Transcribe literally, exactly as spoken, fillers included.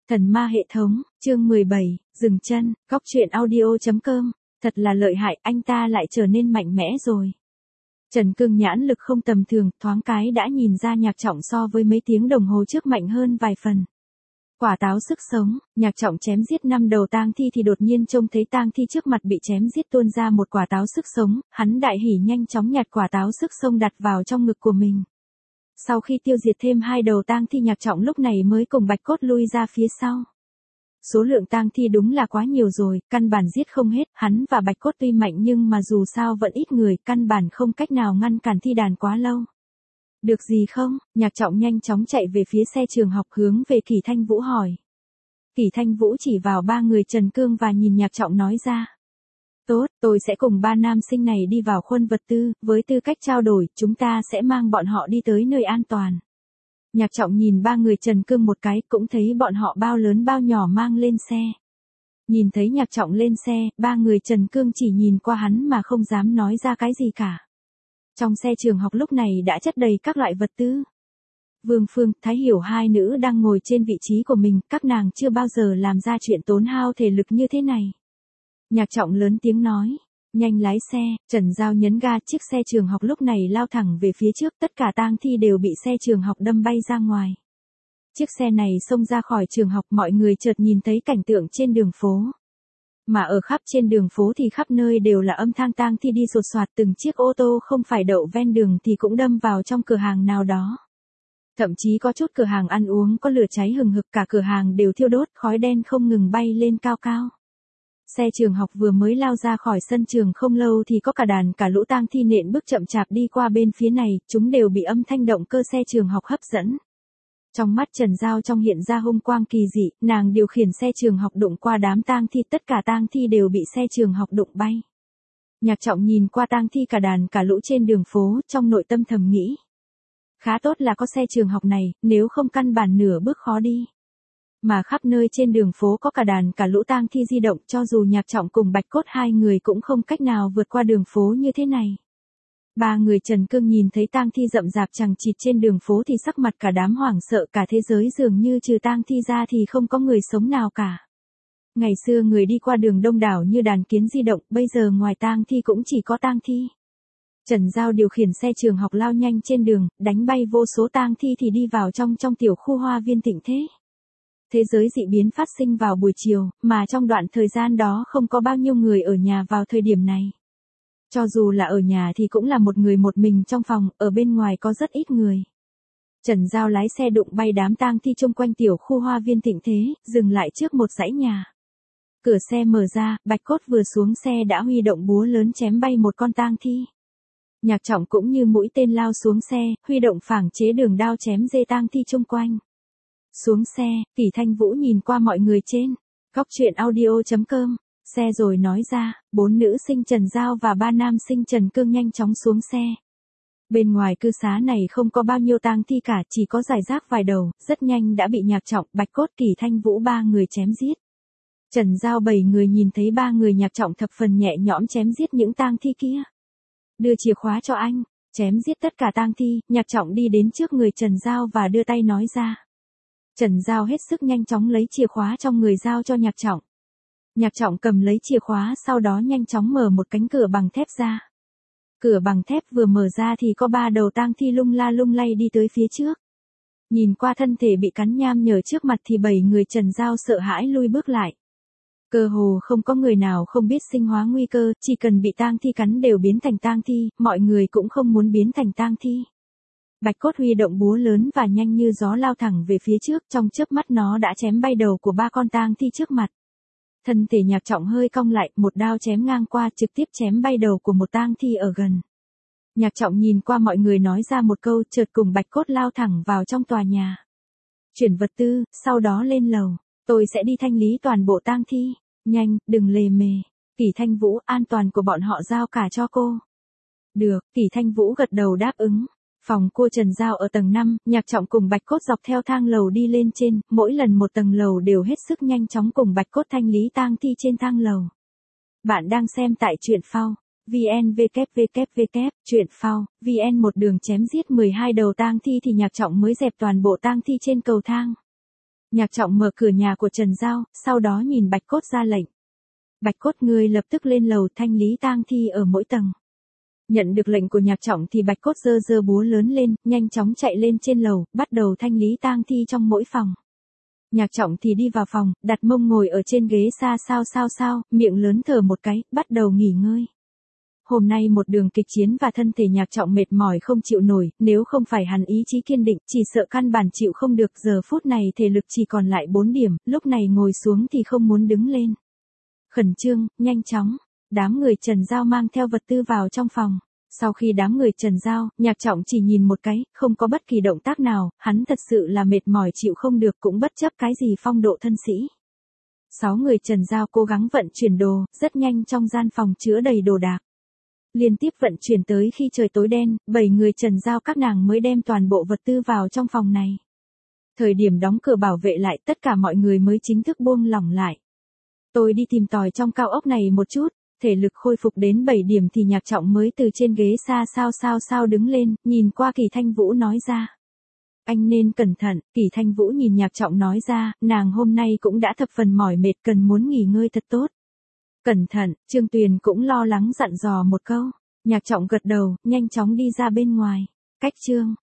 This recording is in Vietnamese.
Thần ma hệ thống, chương mười bảy, dừng chân, góc truyện audio chấm com, thật là lợi hại, anh ta lại trở nên mạnh mẽ rồi. Trần Cương nhãn lực không tầm thường, thoáng cái đã nhìn ra Nhạc Trọng so với mấy tiếng đồng hồ trước mạnh hơn vài phần. Quả táo sức sống, Nhạc Trọng chém giết năm đầu tang thi thì đột nhiên trông thấy tang thi trước mặt bị chém giết tuôn ra một quả táo sức sống, hắn đại hỉ nhanh chóng nhặt quả táo sức sống đặt vào trong ngực của mình. Sau khi tiêu diệt thêm hai đầu tang thi, Nhạc Trọng lúc này mới cùng Bạch Cốt lui ra phía sau. Số lượng tang thi đúng là quá nhiều rồi, căn bản giết không hết, hắn và Bạch Cốt tuy mạnh nhưng mà dù sao vẫn ít người, căn bản không cách nào ngăn cản thi đàn quá lâu. Được gì không? Nhạc Trọng nhanh chóng chạy về phía xe trường học hướng về Kỷ Thanh Vũ hỏi. Kỷ Thanh Vũ chỉ vào ba người Trần Cương và nhìn Nhạc Trọng nói ra. Tốt, tôi sẽ cùng ba nam sinh này đi vào khuôn vật tư, với tư cách trao đổi, chúng ta sẽ mang bọn họ đi tới nơi an toàn. Nhạc Trọng nhìn ba người Trần Cương một cái, cũng thấy bọn họ bao lớn bao nhỏ mang lên xe. Nhìn thấy Nhạc Trọng lên xe, ba người Trần Cương chỉ nhìn qua hắn mà không dám nói ra cái gì cả. Trong xe trường học lúc này đã chất đầy các loại vật tư. Vương Phương, Thái Hiểu hai nữ đang ngồi trên vị trí của mình, các nàng chưa bao giờ làm ra chuyện tốn hao thể lực như thế này. Nhạc Trọng lớn tiếng nói, nhanh lái xe, Trần Giao nhấn ga, chiếc xe trường học lúc này lao thẳng về phía trước, tất cả tang thi đều bị xe trường học đâm bay ra ngoài. Chiếc xe này xông ra khỏi trường học, mọi người chợt nhìn thấy cảnh tượng trên đường phố. Mà ở khắp trên đường phố thì khắp nơi đều là âm thanh tang thi đi sột soạt, từng chiếc ô tô không phải đậu ven đường thì cũng đâm vào trong cửa hàng nào đó. Thậm chí có chút cửa hàng ăn uống có lửa cháy hừng hực, cả cửa hàng đều thiêu đốt, khói đen không ngừng bay lên cao cao. Xe trường học vừa mới lao ra khỏi sân trường không lâu thì có cả đàn cả lũ tang thi nện bước chậm chạp đi qua bên phía này, chúng đều bị âm thanh động cơ xe trường học hấp dẫn. Trong mắt Trần Giao trong hiện ra hung quang kỳ dị, nàng điều khiển xe trường học đụng qua đám tang thi, tất cả tang thi đều bị xe trường học đụng bay. Nhạc Trọng nhìn qua tang thi cả đàn cả lũ trên đường phố, trong nội tâm thầm nghĩ. Khá tốt là có xe trường học này, nếu không căn bản nửa bước khó đi. Mà khắp nơi trên đường phố có cả đàn cả lũ tang thi di động, cho dù Nhạc Trọng cùng Bạch Cốt hai người cũng không cách nào vượt qua đường phố như thế này. Ba người Trần Cương nhìn thấy tang thi rậm rạp chằng chịt trên đường phố thì sắc mặt cả đám hoảng sợ, cả thế giới dường như trừ tang thi ra thì không có người sống nào cả. Ngày xưa người đi qua đường đông đảo như đàn kiến di động, bây giờ ngoài tang thi cũng chỉ có tang thi. Trần Giao điều khiển xe trường học lao nhanh trên đường, đánh bay vô số tang thi thì đi vào trong trong tiểu khu hoa viên Thịnh Thế. Thế giới dị biến phát sinh vào buổi chiều, mà trong đoạn thời gian đó không có bao nhiêu người ở nhà vào thời điểm này. Cho dù là ở nhà thì cũng là một người một mình trong phòng, ở bên ngoài có rất ít người. Trần Giao lái xe đụng bay đám tang thi chung quanh tiểu khu hoa viên Thịnh Thế, dừng lại trước một dãy nhà. Cửa xe mở ra, Bạch Cốt vừa xuống xe đã huy động búa lớn chém bay một con tang thi. Nhạc Trọng cũng như mũi tên lao xuống xe, huy động phảng chế đường đao chém dê tang thi chung quanh. Xuống xe, Kỷ Thanh Vũ nhìn qua mọi người trên góc truyện audio chấm com, xe rồi nói ra, bốn nữ sinh Trần Giao và ba nam sinh Trần Cương nhanh chóng xuống xe. Bên ngoài cư xá này không có bao nhiêu tang thi cả, chỉ có rải rác vài đầu, rất nhanh đã bị Nhạc Trọng, Bạch Cốt, Kỷ Thanh Vũ ba người chém giết. Trần Giao bảy người nhìn thấy ba người Nhạc Trọng thập phần nhẹ nhõm chém giết những tang thi kia. Đưa chìa khóa cho anh, chém giết tất cả tang thi, Nhạc Trọng đi đến trước người Trần Giao và đưa tay nói ra. Trần Giao hết sức nhanh chóng lấy chìa khóa trong người giao cho Nhạc Trọng. Nhạc Trọng cầm lấy chìa khóa, sau đó nhanh chóng mở một cánh cửa bằng thép ra. Cửa bằng thép vừa mở ra thì có ba đầu tang thi lung la lung lay đi tới phía trước. Nhìn qua thân thể bị cắn nham nhở trước mặt thì bảy người Trần Giao sợ hãi lui bước lại. Cơ hồ không có người nào không biết sinh hóa nguy cơ, chỉ cần bị tang thi cắn đều biến thành tang thi, mọi người cũng không muốn biến thành tang thi. Bạch Cốt huy động búa lớn và nhanh như gió lao thẳng về phía trước, trong chớp mắt nó đã chém bay đầu của ba con tang thi trước mặt. Thân thể Nhạc Trọng hơi cong lại, một đao chém ngang qua trực tiếp chém bay đầu của một tang thi ở gần. Nhạc Trọng nhìn qua mọi người nói ra một câu, chợt cùng Bạch Cốt lao thẳng vào trong tòa nhà. Chuyển vật tư, sau đó lên lầu, tôi sẽ đi thanh lý toàn bộ tang thi, nhanh, đừng lề mề. Kỷ Thanh Vũ, an toàn của bọn họ giao cả cho cô. Được, Kỷ Thanh Vũ gật đầu đáp ứng. Phòng cô Trần Giao ở tầng năm, Nhạc Trọng cùng Bạch Cốt dọc theo thang lầu đi lên trên, mỗi lần một tầng lầu đều hết sức nhanh chóng cùng Bạch Cốt thanh lý tang thi trên thang lầu. Bạn đang xem tại truyện phao, vn www, truyện phao, vn một đường chém giết mười hai đầu tang thi thì Nhạc Trọng mới dẹp toàn bộ tang thi trên cầu thang. Nhạc Trọng mở cửa nhà của Trần Giao, sau đó nhìn Bạch Cốt ra lệnh. Bạch Cốt ngươi lập tức lên lầu thanh lý tang thi ở mỗi tầng. Nhận được lệnh của Nhạc Trọng thì Bạch Cốt giơ giơ búa lớn lên, nhanh chóng chạy lên trên lầu, bắt đầu thanh lý tang thi trong mỗi phòng. Nhạc Trọng thì đi vào phòng, đặt mông ngồi ở trên ghế xa sao sao sao, miệng lớn thở một cái, bắt đầu nghỉ ngơi. Hôm nay một đường kịch chiến và thân thể Nhạc Trọng mệt mỏi không chịu nổi, nếu không phải hắn ý chí kiên định, chỉ sợ căn bản chịu không được. Giờ phút này thể lực chỉ còn lại bốn điểm, lúc này ngồi xuống thì không muốn đứng lên. Khẩn trương, nhanh chóng, đám người Trần Giao mang theo vật tư vào trong phòng. Sau khi đám người Trần Giao, Nhạc Trọng chỉ nhìn một cái, không có bất kỳ động tác nào, hắn thật sự là mệt mỏi chịu không được cũng bất chấp cái gì phong độ thân sĩ. Sáu người Trần Giao cố gắng vận chuyển đồ, rất nhanh trong gian phòng chứa đầy đồ đạc. Liên tiếp vận chuyển tới khi trời tối đen, bảy người Trần Giao các nàng mới đem toàn bộ vật tư vào trong phòng này. Thời điểm đóng cửa bảo vệ lại tất cả mọi người mới chính thức buông lỏng lại. Tôi đi tìm tòi trong cao ốc này một chút, thể lực khôi phục đến bảy điểm thì Nhạc Trọng mới từ trên ghế xa sao sao sao đứng lên, nhìn qua Kỳ Thanh Vũ nói ra. Anh nên cẩn thận, Kỳ Thanh Vũ nhìn Nhạc Trọng nói ra, nàng hôm nay cũng đã thập phần mỏi mệt cần muốn nghỉ ngơi thật tốt. Cẩn thận, Trương Tuyền cũng lo lắng dặn dò một câu. Nhạc Trọng gật đầu, nhanh chóng đi ra bên ngoài. Cách Trương